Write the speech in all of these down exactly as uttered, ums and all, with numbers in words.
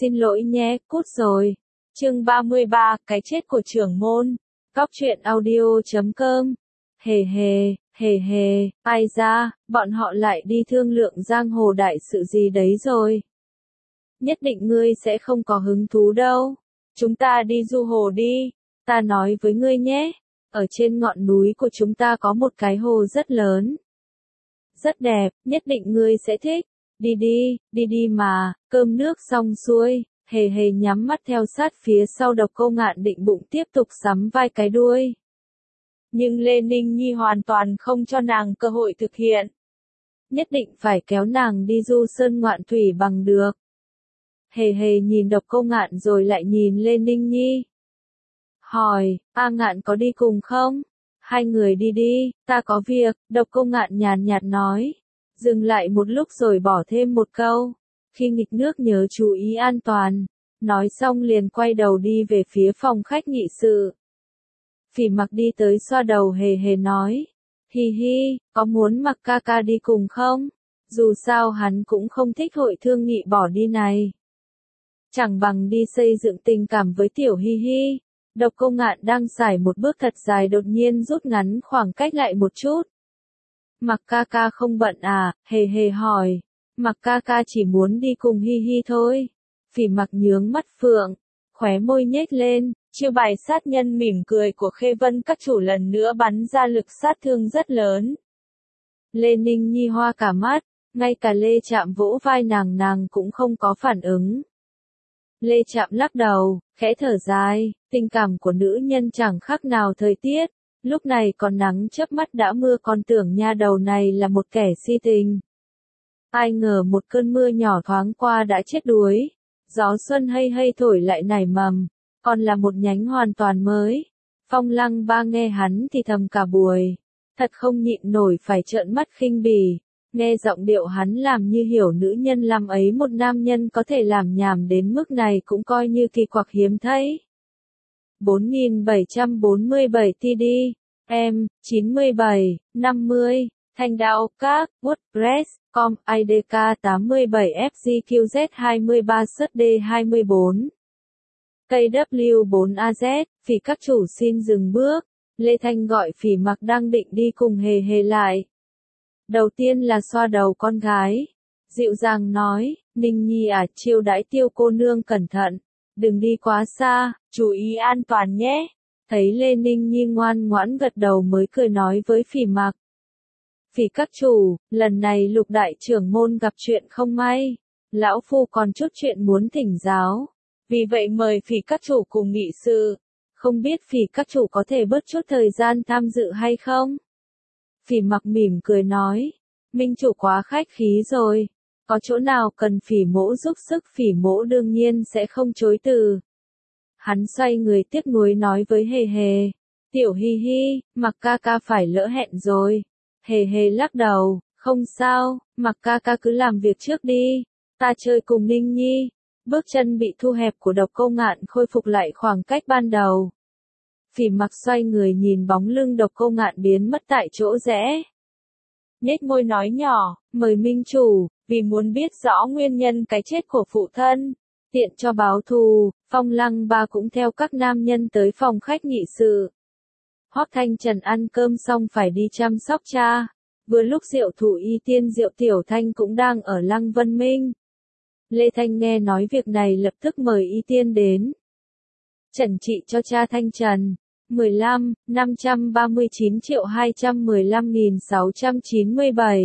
Xin lỗi nhé, cút rồi. Chương ba mươi ba, cái chết của trưởng môn. Góc truyện audio chấm com. Hề hề, hề hề, ai ra, bọn họ lại đi thương lượng giang hồ đại sự gì đấy rồi. Nhất định ngươi sẽ không có hứng thú đâu. Chúng ta đi du hồ đi. Ta nói với ngươi nhé. Ở trên ngọn núi của chúng ta có một cái hồ rất lớn. Rất đẹp, nhất định ngươi sẽ thích. Đi đi, đi đi mà, cơm nước xong xuôi, hề hề nhắm mắt theo sát phía sau Độc Cô Ngạn định bụng tiếp tục sắm vai cái đuôi. Nhưng Lê Ninh Nhi hoàn toàn không cho nàng cơ hội thực hiện. Nhất định phải kéo nàng đi du sơn ngoạn thủy bằng được. Hề hề nhìn Độc Cô Ngạn rồi lại nhìn Lê Ninh Nhi. Hỏi, A Ngạn có đi cùng không? Hai người đi đi, ta có việc, Độc Cô Ngạn nhàn nhạt nói. Dừng lại một lúc rồi bỏ thêm một câu. Khi nghịch nước nhớ chú ý an toàn. Nói xong liền quay đầu đi về phía phòng khách nghị sự. Phỉ Mặc đi tới xoa đầu hề hề nói. Hi hi, có muốn Mặc ca ca đi cùng không? Dù sao hắn cũng không thích hội thương nghị bỏ đi này. Chẳng bằng đi xây dựng tình cảm với tiểu Hi hi. Độc Cô Ngạn đang xài một bước thật dài đột nhiên rút ngắn khoảng cách lại một chút. Mặc ca ca không bận à, hề hề hỏi. Mặc ca ca chỉ muốn đi cùng Hi hi thôi. Phỉ Mặc nhướng mắt phượng, khóe môi nhếch lên, chiêu bài sát nhân mỉm cười của Khê Vân các chủ lần nữa bắn ra lực sát thương rất lớn. Lê Ninh Nhi hoa cả mắt, ngay cả Lê Trạm vỗ vai nàng nàng cũng không có phản ứng. Lê Trạm lắc đầu, khẽ thở dài, tình cảm của nữ nhân chẳng khác nào thời tiết. Lúc này còn nắng chớp mắt đã mưa còn tưởng nha đầu này là một kẻ si tình. Ai ngờ một cơn mưa nhỏ thoáng qua đã chết đuối. Gió xuân hay hay thổi lại nảy mầm, còn là một nhánh hoàn toàn mới. Phong Lăng Ba nghe hắn thì thầm cả buổi. Thật không nhịn nổi phải trợn mắt khinh bỉ. Nghe giọng điệu hắn làm như hiểu nữ nhân làm ấy một nam nhân có thể làm nhảm đến mức này cũng coi như kỳ quặc hiếm thấy. bốn nghìn bảy trăm bốn mươi bảy T D, em, chín mươi bảy, năm mươi, Thanh Đạo Các, WordPress, com, I D K tám mươi bảy F G Q Z hai mươi ba S D hai mươi bốn. K W bốn A Z, Phỉ các chủ xin dừng bước. Lê Thanh gọi Phỉ Mặc đang định đi cùng hề hề lại. Đầu tiên là xoa đầu con gái. Dịu dàng nói, Ninh Nhi à, chiêu đãi Tiêu cô nương cẩn thận. Đừng đi quá xa, chú ý an toàn nhé. Thấy Lê Ninh Nhi ngoan ngoãn gật đầu mới cười nói với Phỉ Mặc. Phỉ các chủ, lần này Lục đại trưởng môn gặp chuyện không may. Lão phu còn chút chuyện muốn thỉnh giáo. Vì vậy mời Phỉ các chủ cùng nghị sự. Không biết Phỉ các chủ có thể bớt chút thời gian tham dự hay không? Phỉ Mặc mỉm cười nói. Minh chủ quá khách khí rồi. Có chỗ nào cần Phỉ mỗ giúp sức Phỉ mỗ đương nhiên sẽ không chối từ. Hắn xoay người tiếc nuối nói với hề hề. Tiểu Hi hi, Mặc ca ca phải lỡ hẹn rồi. Hề hề lắc đầu, không sao, Mặc ca ca cứ làm việc trước đi. Ta chơi cùng Ninh Nhi. Bước chân bị thu hẹp của Độc Cô Ngạn khôi phục lại khoảng cách ban đầu. Phỉ Mặc xoay người nhìn bóng lưng Độc Cô Ngạn biến mất tại chỗ rẽ. Nhếch môi nói nhỏ, mời minh chủ, vì muốn biết rõ nguyên nhân cái chết của phụ thân. Tiện cho báo thù, Phong Lăng Ba cũng theo các nam nhân tới phòng khách nghị sự. Hoắc Thanh Trần ăn cơm xong phải đi chăm sóc cha. Vừa lúc Diệu Thủ Y Tiên Diệu Tiểu Thanh cũng đang ở Lăng Vân Minh. Lê Thanh nghe nói việc này lập tức mời Y Tiên đến. Trần trị cho cha Thanh Trần. mười lăm, năm trăm ba mươi chín triệu hai trăm mười lăm nghìn sáu trăm chín mươi bảy.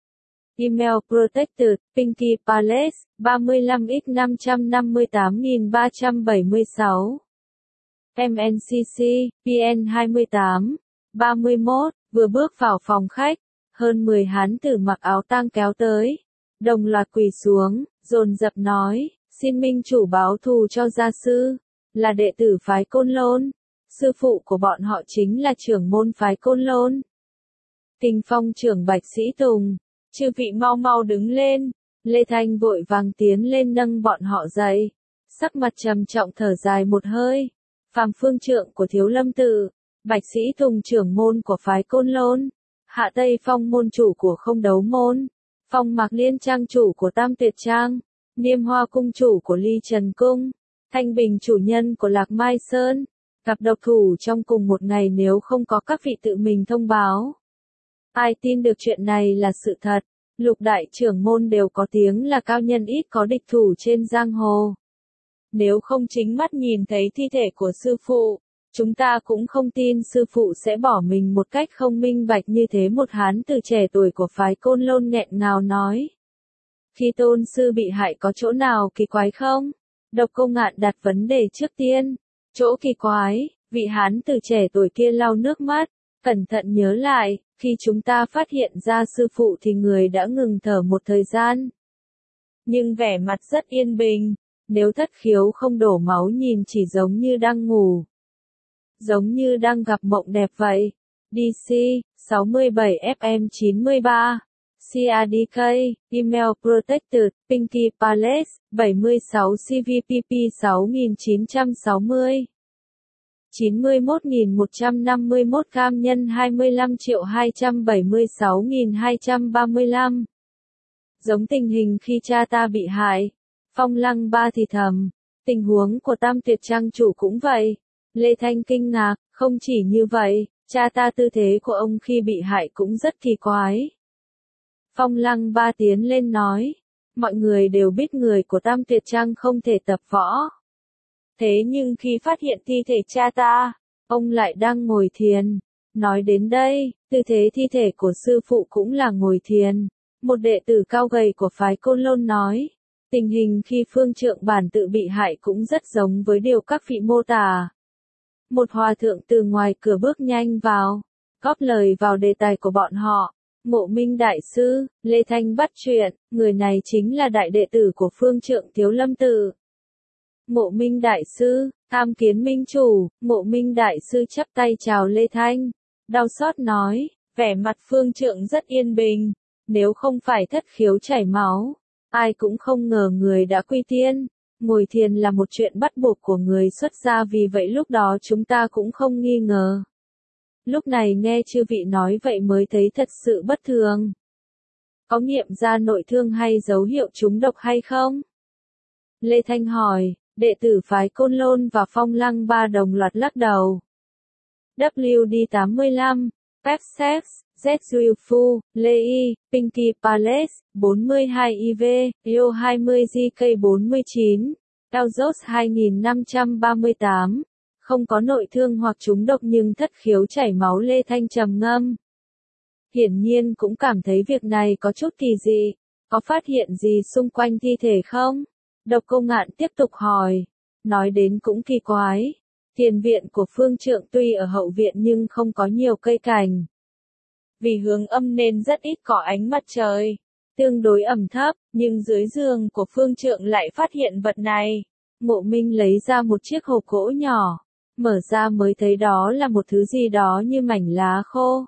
Email Protected, Pinky Palace, ba mươi lăm x năm trăm năm mươi tám nghìn ba trăm bảy mươi sáu. M N C C, P N hai mươi tám, ba mươi mốt, vừa bước vào phòng khách, hơn mười hán tử mặc áo tang kéo tới. Đồng loạt quỳ xuống, dồn dập nói, xin minh chủ báo thù cho gia sư, là đệ tử phái Côn Lôn. Sư phụ của bọn họ chính là trưởng môn phái Côn Lôn. Kinh phong trưởng Bạch Sĩ Tùng, chư vị mau mau đứng lên. Lê Thanh vội vàng tiến lên nâng bọn họ dậy. Sắc mặt trầm trọng thở dài một hơi. Phàm phương trượng của Thiếu Lâm Tự, Bạch Sĩ Tùng trưởng môn của phái Côn Lôn, Hạ Tây Phong môn chủ của Không Đấu Môn, Phong Mạc Liên trang chủ của Tam Tuyệt Trang, Niêm Hoa cung chủ của Ly Trần Cung, Thanh Bình chủ nhân của Lạc Mai Sơn, gặp độc thủ trong cùng một ngày nếu không có các vị tự mình thông báo. Ai tin được chuyện này là sự thật, lục đại trưởng môn đều có tiếng là cao nhân ít có địch thủ trên giang hồ. Nếu không chính mắt nhìn thấy thi thể của sư phụ, chúng ta cũng không tin sư phụ sẽ bỏ mình một cách không minh bạch như thế. Một hán tử trẻ tuổi của phái Côn Lôn nghẹn ngào nói. Khi tôn sư bị hại có chỗ nào kỳ quái không? Độc Cô Ngạn đặt vấn đề trước tiên. Chỗ kỳ quái, vị hán tử trẻ tuổi kia lau nước mắt, cẩn thận nhớ lại, khi chúng ta phát hiện ra sư phụ thì người đã ngừng thở một thời gian. Nhưng vẻ mặt rất yên bình, nếu thất khiếu không đổ máu nhìn chỉ giống như đang ngủ. Giống như đang gặp mộng đẹp vậy. đê xê, sáu mươi bảy ép em chín mươi ba. xê a đê ca, Email Protected, Pinky Palace, bảy mươi sáu C V P P sáu nghìn chín trăm sáu mươi. chín mươi mốt nghìn một trăm năm mươi mốt cam nhân hai mươi lăm triệu hai trăm bảy mươi sáu nghìn hai trăm ba mươi lăm. Giống tình hình khi cha ta bị hại. Phong Lăng Ba thì thầm. Tình huống của Tam Tuyệt Trang chủ cũng vậy. Lê Thanh kinh ngạc, không chỉ như vậy, cha ta tư thế của ông khi bị hại cũng rất kỳ quái. Phong Lăng Ba tiến lên nói. Mọi người đều biết người của Tam Tuyệt Trang không thể tập võ. Thế nhưng khi phát hiện thi thể cha ta, ông lại đang ngồi thiền. Nói đến đây, tư thế thi thể của sư phụ cũng là ngồi thiền. Một đệ tử cao gầy của phái Côn Lôn nói. Tình hình khi Phương Trượng Bản tự bị hại cũng rất giống với điều các vị mô tả. Một hòa thượng từ ngoài cửa bước nhanh vào, góp lời vào đề tài của bọn họ. Mộ Minh Đại Sư, Lê Thanh bắt chuyện, người này chính là đại đệ tử của Phương Trượng Thiếu Lâm Tự. Mộ Minh Đại Sư, tham kiến Minh Chủ, Mộ Minh Đại Sư chắp tay chào Lê Thanh. Đau xót nói, vẻ mặt Phương Trượng rất yên bình, nếu không phải thất khiếu chảy máu, ai cũng không ngờ người đã quy tiên. Ngồi thiền là một chuyện bắt buộc của người xuất gia, vì vậy lúc đó chúng ta cũng không nghi ngờ. Lúc này nghe chư vị nói vậy mới thấy thật sự bất thường. Có nghiệm ra nội thương hay dấu hiệu trúng độc hay không? Lê Thanh hỏi, đệ tử phái Côn Lôn và Phong Lăng Ba đồng loạt lắc đầu. W D tám mươi lăm, Pepsex, Z Fu, Lê Y, Pinky Palace, bốn mươi hai I V, Io hai mươi G K bốn mươi chín, Elzos hai nghìn năm trăm ba mươi tám. Không có nội thương hoặc trúng độc nhưng thất khiếu chảy máu. Lê Thanh trầm ngâm. Hiển nhiên cũng cảm thấy việc này có chút kỳ dị. Có phát hiện gì xung quanh thi thể không? Độc Cô Ngạn tiếp tục hỏi. Nói đến cũng kỳ quái. Thiền viện của Phương Trượng tuy ở hậu viện nhưng không có nhiều cây cảnh. Vì hướng âm nên rất ít có ánh mặt trời. Tương đối ẩm thấp, nhưng dưới giường của Phương Trượng lại phát hiện vật này. Mộ Minh lấy ra một chiếc hộp gỗ nhỏ. Mở ra mới thấy đó là một thứ gì đó như mảnh lá khô.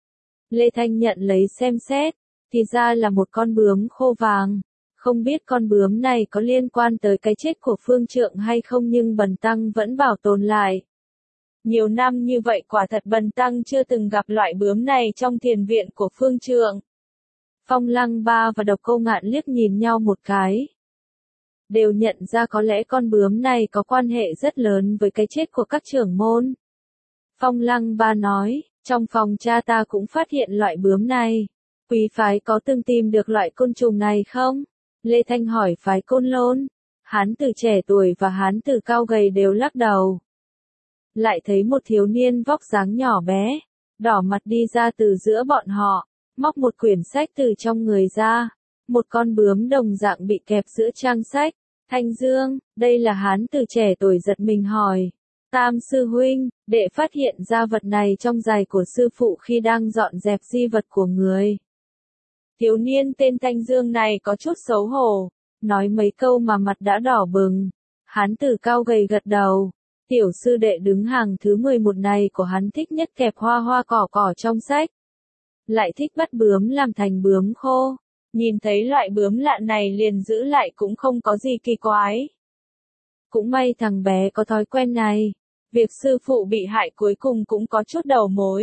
Lê Thanh nhận lấy xem xét, thì ra là một con bướm khô vàng. Không biết con bướm này có liên quan tới cái chết của Phương Trượng hay không, nhưng Bần Tăng vẫn bảo tồn lại. Nhiều năm như vậy quả thật Bần Tăng chưa từng gặp loại bướm này trong thiền viện của Phương Trượng. Phong Lăng Ba và Độc Cô Ngạn liếc nhìn nhau một cái. Đều nhận ra có lẽ con bướm này có quan hệ rất lớn với cái chết của các trưởng môn. Phong Lăng Ba nói, trong phòng cha ta cũng phát hiện loại bướm này. Quý phái có từng tìm được loại côn trùng này không? Lê Thanh hỏi phái Côn Lôn. Hán tử trẻ tuổi và hán tử cao gầy đều lắc đầu. Lại thấy một thiếu niên vóc dáng nhỏ bé, đỏ mặt đi ra từ giữa bọn họ, móc một quyển sách từ trong người ra. Một con bướm đồng dạng bị kẹp giữa trang sách. Thanh Dương, đây là hán tử trẻ tuổi giật mình hỏi. Tam sư huynh, đệ phát hiện ra vật này trong giày của sư phụ khi đang dọn dẹp di vật của người. Thiếu niên tên Thanh Dương này có chút xấu hổ, nói mấy câu mà mặt đã đỏ bừng. Hán tử cao gầy gật đầu. Tiểu sư đệ đứng hàng thứ mười một này của hắn thích nhất kẹp hoa hoa cỏ cỏ trong sách. Lại thích bắt bướm làm thành bướm khô. Nhìn thấy loại bướm lạ này liền giữ lại cũng không có gì kỳ quái. Cũng may thằng bé có thói quen này. Việc sư phụ bị hại cuối cùng cũng có chút đầu mối.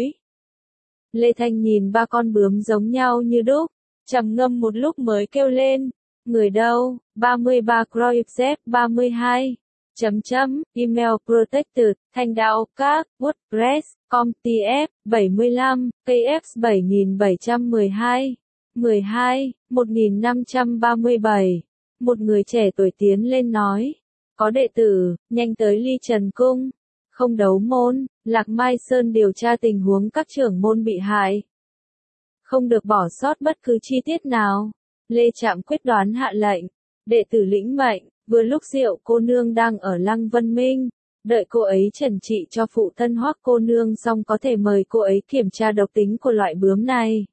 Lê Thanh nhìn ba con bướm giống nhau như đúc, trầm ngâm một lúc mới kêu lên. Người đâu? ba mươi ba Croixep ba mươi hai. Chấm chấm, email protected, thanh đạo các, WordPress, com tf, bảy mươi lăm, kf bảy nghìn bảy trăm mười hai. mười hai, một nghìn năm trăm ba mươi bảy. Một người trẻ tuổi tiến lên nói. Có đệ tử, nhanh tới Ly Trần Cung. Không đấu môn, Lạc Mai Sơn điều tra tình huống các trưởng môn bị hại. Không được bỏ sót bất cứ chi tiết nào. Lê Trạm quyết đoán hạ lệnh. Đệ tử lĩnh mệnh, vừa lúc Diệu cô nương đang ở Lăng Vân Minh. Đợi cô ấy trần trị cho phụ thân Hoắc cô nương xong có thể mời cô ấy kiểm tra độc tính của loại bướm này.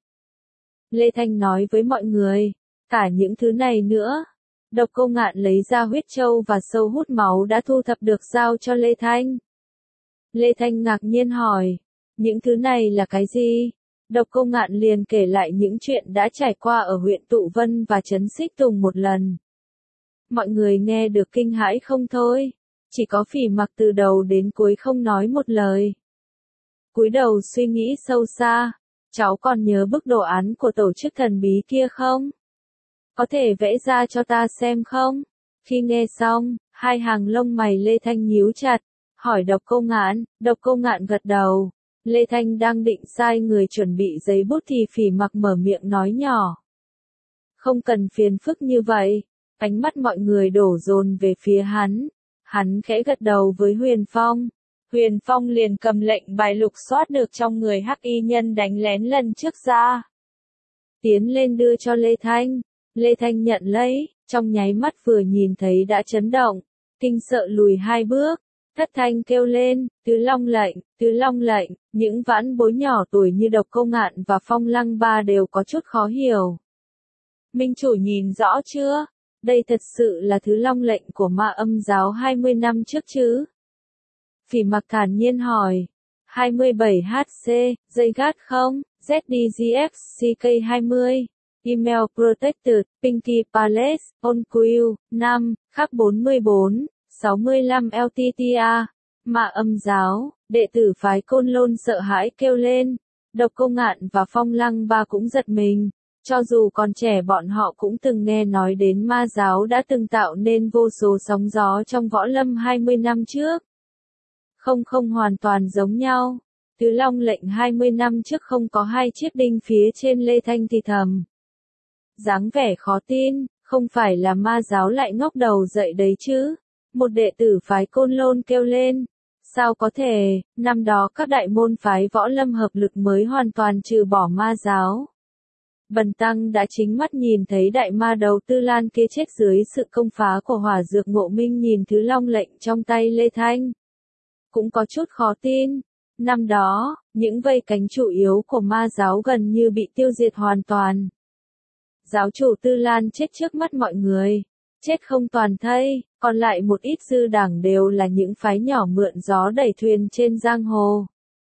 Lê Thanh nói với mọi người, cả những thứ này nữa. Độc Cô Ngạn lấy ra huyết châu và sâu hút máu đã thu thập được giao cho Lê Thanh. Lê Thanh ngạc nhiên hỏi, những thứ này là cái gì? Độc Cô Ngạn liền kể lại những chuyện đã trải qua ở huyện Tụ Vân và Trấn Xích Tùng một lần. Mọi người nghe được kinh hãi không thôi, chỉ có Phỉ Mặc từ đầu đến cuối không nói một lời. Cúi đầu suy nghĩ sâu xa, cháu còn nhớ bức đồ án của tổ chức thần bí kia không? Có thể vẽ ra cho ta xem không? Khi nghe xong, hai hàng lông mày Lê Thanh nhíu chặt, hỏi Độc Cô Ngạn. Độc Cô Ngạn gật đầu. Lê Thanh đang định sai người chuẩn bị giấy bút thì Phỉ Mặc mở miệng nói nhỏ. Không cần phiền phức như vậy. Ánh mắt mọi người đổ dồn về phía hắn. Hắn khẽ gật đầu với Huyền Phong. Huyền Phong liền cầm lệnh bài lục soát được trong người Hắc Y Nhân đánh lén lần trước ra. Tiến lên đưa cho Lê Thanh. Lê Thanh nhận lấy, trong nháy mắt vừa nhìn thấy đã chấn động, kinh sợ lùi hai bước, thất thanh kêu lên, Tứ Long lệnh, Tứ Long lệnh. Những vãn bối nhỏ tuổi như Độc Cô Ngạn và Phong Lăng Ba đều có chút khó hiểu. Minh chủ nhìn rõ chưa? Đây thật sự là Tứ Long lệnh của Ma Âm giáo hai mươi năm trước chứ? Phỉ Mặc thản nhiên hỏi. hai mươi bảy H C, dây gát không? Z D G F C K hai mươi. Email protected, Pinky Palace, On Q, năm, khắc bốn mươi bốn, sáu mươi lăm L T T A. Ma Âm giáo, đệ tử phái Côn Lôn sợ hãi kêu lên. Độc Cô Ngạn và Phong Lăng Ba cũng giật mình. Cho dù còn trẻ bọn họ cũng từng nghe nói đến ma giáo đã từng tạo nên vô số sóng gió trong võ lâm hai mươi năm trước. Không không hoàn toàn giống nhau. Tứ Long lệnh hai mươi năm trước không có hai chiếc đinh phía trên. Lê Thanh thì thầm. Dáng vẻ khó tin, không phải là ma giáo lại ngóc đầu dậy đấy chứ? Một đệ tử phái Côn Lôn kêu lên. Sao có thể, năm đó các đại môn phái võ lâm hợp lực mới hoàn toàn trừ bỏ ma giáo. Bần tăng đã chính mắt nhìn thấy đại ma đầu Tư Lan kia chết dưới sự công phá của hỏa dược Ngộ Minh. Nhìn Thứ Long lệnh trong tay Lê Thanh. Cũng có chút khó tin. Năm đó, những vây cánh chủ yếu của ma giáo gần như bị tiêu diệt hoàn toàn. Giáo chủ Tư Lan chết trước mắt mọi người. Chết không toàn thây, còn lại một ít dư đảng đều là những phái nhỏ mượn gió đẩy thuyền trên giang hồ.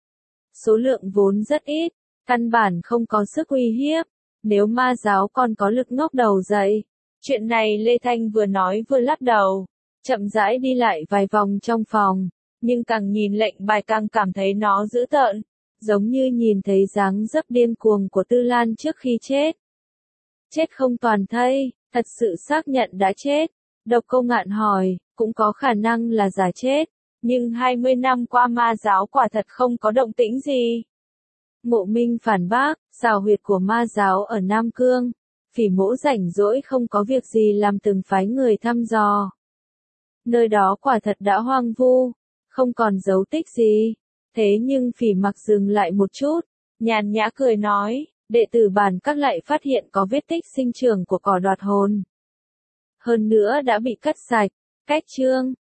Số lượng vốn rất ít, căn bản không có sức uy hiếp. Nếu ma giáo còn có lực ngóc đầu dậy. Chuyện này Lê Thanh vừa nói vừa lắc đầu. Chậm rãi đi lại vài vòng trong phòng. Nhưng càng nhìn lệnh bài càng cảm thấy nó dữ tợn. Giống như nhìn thấy dáng dấp điên cuồng của Tư Lan trước khi chết. Chết không toàn thây, thật sự xác nhận đã chết. Độc Cô Ngạn hỏi, cũng có khả năng là giả chết. Nhưng hai mươi năm qua ma giáo quả thật không có động tĩnh gì. Ngộ Minh phản bác, xào huyệt của ma giáo ở Nam Cương. Phỉ Mỗ rảnh rỗi không có việc gì làm từng phái người thăm dò. Nơi đó quả thật đã hoang vu, không còn dấu tích gì. Thế nhưng Phỉ Mặc dừng lại một chút, nhàn nhã cười nói, đệ tử bản các lại phát hiện có vết tích sinh trưởng của cỏ đoạt hồn. Hơn nữa đã bị cắt sạch, cách chương.